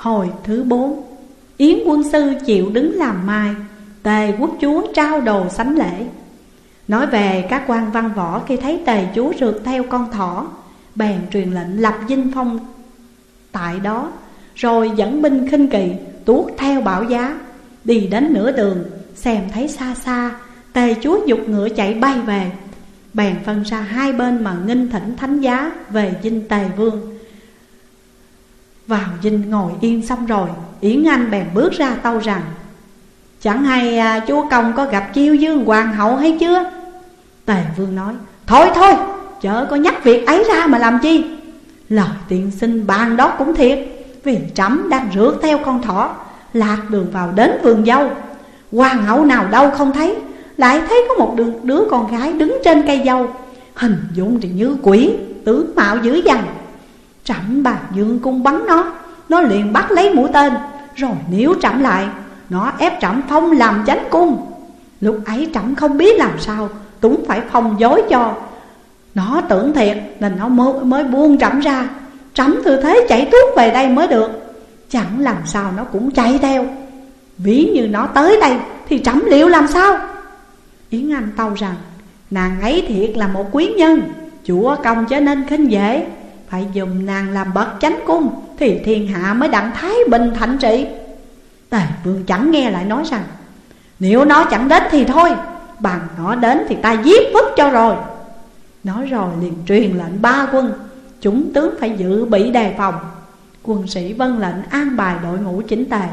Hồi thứ 4, Yến quân sư chịu đứng làm mai, Tề quốc chúa trao đồ sánh lễ. Nói về các quan văn võ khi thấy Tề chúa rượt theo con thỏ, bèn truyền lệnh lập dinh phong tại đó, rồi dẫn binh khinh kỵ tuốt theo Bảo Giá. Đi đến nửa đường, xem thấy xa xa Tề chúa giục ngựa chạy bay về, bèn phân ra hai bên mà nghinh thỉnh thánh giá về dinh Tề vương. Vào dinh ngồi yên xong rồi, Yến Anh bèn bước ra tâu rằng: chẳng hay chúa công có gặp Chiêu Dương hoàng hậu hay chưa? Tề vương nói: thôi thôi, chớ có nhắc việc ấy ra mà làm chi. Lời tiên sinh bàn đó cũng thiệt, vì trẫm đang rượt theo con thỏ, lạc đường vào đến vườn dâu. Hoàng hậu nào đâu không thấy, lại thấy có một đứa con gái đứng trên cây dâu, hình dung thì như quỷ, tướng mạo dữ dằn. Trẫm bàn dương cung bắn nó liền bắt lấy mũi tên, rồi níu trẫm lại, nó ép trẫm phong làm chánh cung. Lúc ấy trẫm không biết làm sao, Tuấn phải phong dối cho nó tưởng thiệt, nên nó mới buông trẫm ra. Trẫm thừa thế chạy tuốt về đây mới được, chẳng làm sao nó cũng chạy theo. Ví như nó tới đây thì trẫm liệu làm sao? Yến Anh tâu rằng: nàng ấy thiệt là một quý nhân, chúa công chớ nên khinh dễ. Phải dùng nàng làm bậc chánh cung, thì thiên hạ mới đặng thái bình thạnh trị. Tề vương chẳng nghe, lại nói rằng: nếu nó chẳng đến thì thôi, bằng nó đến thì ta giết vứt cho rồi. Nói rồi liền truyền lệnh ba quân, chúng tướng phải dự bị đề phòng. Quân sĩ vâng lệnh an bài đội ngũ chỉnh tề.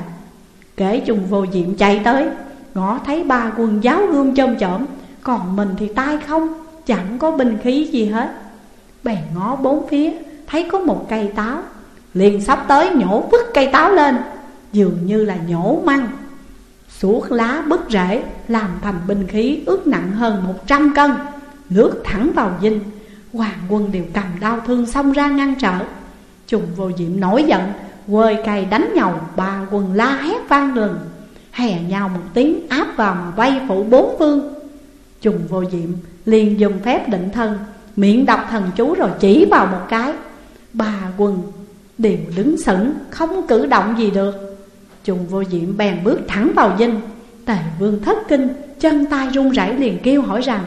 Kể Trùng Vô Diệm chạy tới, ngõ thấy ba quân giáo gươm chôm chởm, còn mình thì tay không, chẳng có binh khí gì hết. Bèn ngó bốn phía, thấy có một cây táo, liền sắp tới nhổ vứt cây táo lên, dường như là nhổ măng. Suốt lá bứt rễ, làm thành binh khí ước nặng hơn 100 cân, lướt thẳng vào dinh. Hoàng quân đều cầm đao thương xông ra ngăn trở. Trùng Vô Diệm nổi giận, quơi cây đánh nhầu, ba quân la hét vang rừng, hè nhau một tiếng áp vào mà vây phủ bốn phương. Trùng Vô Diệm liền dùng phép định thân, miệng đọc thần chú rồi chỉ vào một cái. Ba quân đều đứng sững, không cử động gì được. Trùng Vô Diệm bèn bước thẳng vào dinh. Tề vương thất kinh, chân tay run rẩy liền kêu hỏi rằng: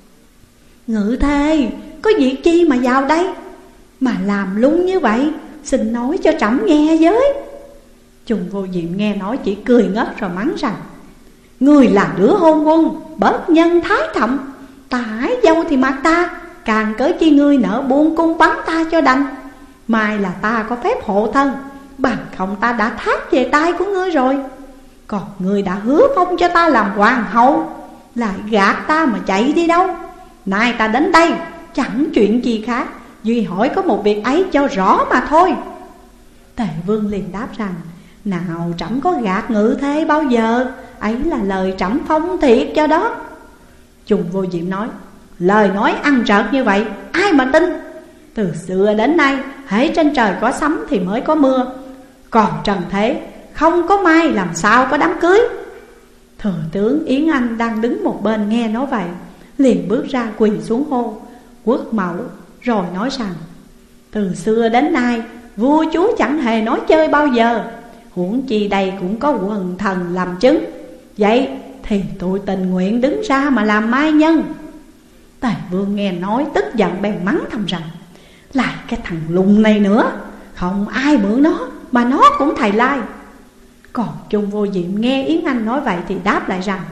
ngự thê, có việc chi mà vào đây, mà làm lung như vậy, xin nói cho trẫm nghe với. Trùng Vô Diệm nghe nói chỉ cười ngất rồi mắng rằng: người là đứa hôn quân, bất nhân thái thậm, ta hái dâu thì mặc ta, càng cớ chi ngươi nỡ buông cung bắn ta cho đành. Mai là ta có phép hộ thân, bằng không ta đã thác về tay của ngươi rồi. Còn ngươi đã hứa phong cho ta làm hoàng hậu, lại gạt ta mà chạy đi đâu. Nay ta đến đây chẳng chuyện gì khác, duy hỏi có một việc ấy cho rõ mà thôi. Tề vương liền đáp rằng: nào trẫm có gạt ngự thê bao giờ, ấy là lời trẫm phong thiệt cho đó. Trùng Vô Diệm nói: lời nói ăn trợt như vậy ai mà tin. Từ xưa đến nay, hễ trên trời có sấm thì mới có mưa, còn trần thế không có mai làm sao có đám cưới. Thừa tướng Yến Anh đang đứng một bên nghe nói vậy, liền bước ra quỳ xuống hô: quốc mẫu. Rồi nói rằng: từ xưa đến nay, vua chúa chẳng hề nói chơi bao giờ, huống chi đây cũng có quần thần làm chứng. Vậy thì tôi tình nguyện đứng ra mà làm mai nhân. Tề vương nghe nói tức giận bèn mắng thầm rằng: lại cái thằng lùng này nữa, không ai mượn nó mà nó cũng thầy lai. Còn Trùng Vô Diệm nghe Yến Anh nói vậy thì đáp lại rằng: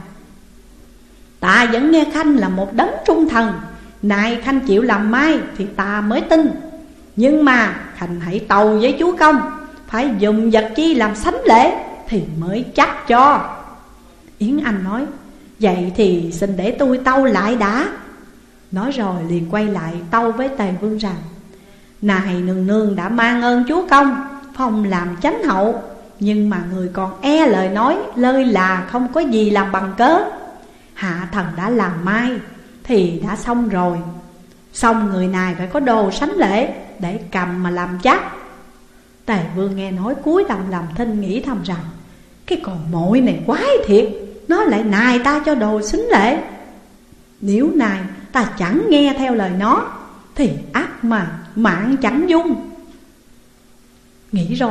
ta vẫn nghe Khanh là một đấng trung thần, nay Khanh chịu làm mai thì ta mới tin. Nhưng mà Khanh hãy tâu với chúa công, phải dùng vật chi làm sánh lễ thì mới chắc cho. Yến Anh nói: vậy thì xin để tôi tâu lại đã. Nói rồi liền quay lại tâu với Tề vương rằng: này nương nương đã mang ơn chúa công, phong làm chánh hậu, nhưng mà người còn e lời nói, lơi là không có gì làm bằng cớ. Hạ thần đã làm mai thì đã xong rồi, xong người này phải có đồ sánh lễ để cầm mà làm chắc. Tề vương nghe nói cúi đầu làm thinh, nghĩ thầm rằng: cái con muội này quái thiệt, nó lại nài ta cho đồ xính lễ. Nếu này ta chẳng nghe theo lời nó thì ắt mà mạng chẳng dung. Nghĩ rồi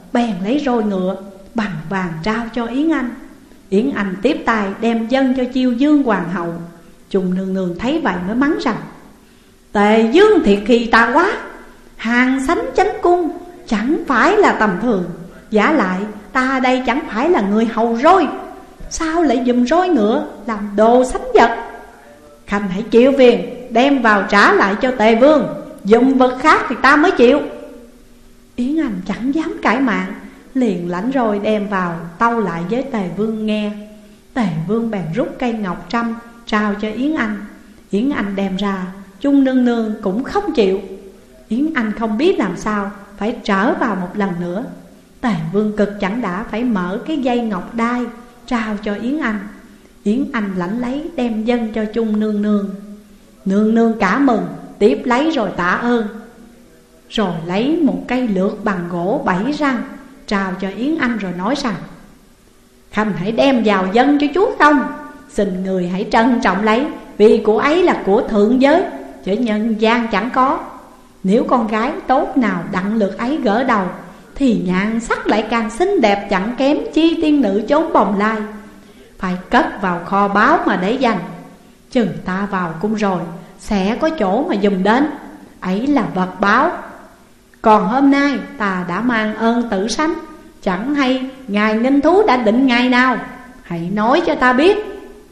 bèn lấy roi ngựa bằng vàng trao cho Yến Anh. Yến Anh tiếp tay đem dâng cho Chiêu Dương hoàng hậu. Trung nương nương thấy vậy mới mắng rằng: Tề Dương thiệt khi ta quá, hàng sánh chánh cung chẳng phải là tầm thường. Giả lại ta đây chẳng phải là người hầu roi, sao lại dùng roi ngựa làm đồ sánh vật? Khanh hãy chịu phiền đem vào trả lại cho Tề Vương, dùng vật khác thì ta mới chịu. Yến Anh chẳng dám cãi mạng, liền lãnh roi đem vào tâu lại với Tề Vương nghe. Tề Vương bèn rút cây ngọc trăm trao cho Yến Anh. Yến Anh đem ra, Trung nương nương cũng không chịu. Yến Anh không biết làm sao, phải trở vào một lần nữa. Tề Vương cực chẳng đã phải mở cái dây ngọc đai trao cho Yến Anh. Yến Anh lãnh lấy đem dâng cho Trung nương nương. Nương nương cả mừng, tiếp lấy rồi tạ ơn. Rồi lấy một cây lược bằng gỗ 7 răng trao cho Yến Anh rồi nói rằng: Khanh hãy đem vào dâng cho chúa công, xin người hãy trân trọng lấy, vì của ấy là của thượng giới, chứ nhân gian chẳng có. Nếu con gái tốt nào đặng lược ấy gỡ đầu, thì nhan sắc lại càng xinh đẹp chẳng kém chi tiên nữ chốn bồng lai. Phải cất vào kho báu mà để dành, chừng ta vào cung rồi sẽ có chỗ mà dùng đến, ấy là vật báo. Còn hôm nay ta đã mang ơn tử sánh, chẳng hay ngài nghinh thú đã định ngày nào, hãy nói cho ta biết.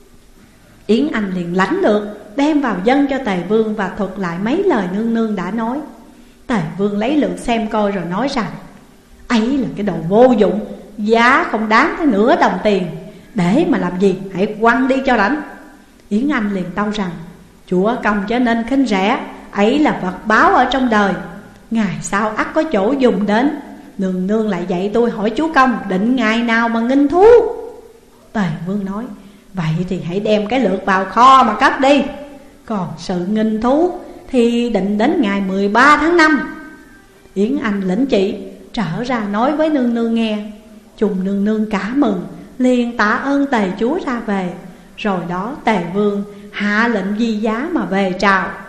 Yến Anh liền lãnh được, đem vào dâng cho Tề Vương và thuật lại mấy lời nương nương đã nói. Tề Vương lấy lượt xem coi rồi nói rằng: Ấy là cái đồ vô dụng, giá không đáng tới nửa đồng tiền, để mà làm gì, hãy quăng đi cho rảnh. Yến Anh liền tâu rằng: Chúa công chớ nên khinh rẻ, ấy là vật báo ở trong đời, ngày sau ắt có chỗ dùng đến. Nương nương lại dạy tôi hỏi chúa công định ngày nào mà nghinh thú. Tề Vương nói: Vậy thì hãy đem cái lược vào kho mà cất đi. Còn sự nghinh thú thì định đến ngày 13 tháng 5. Yến Anh lĩnh chỉ, trở ra nói với nương nương nghe. Trung nương nương cả mừng, liền tạ ơn Tề chúa ra về. Rồi đó Tề Vương hạ lệnh di giá mà về trào.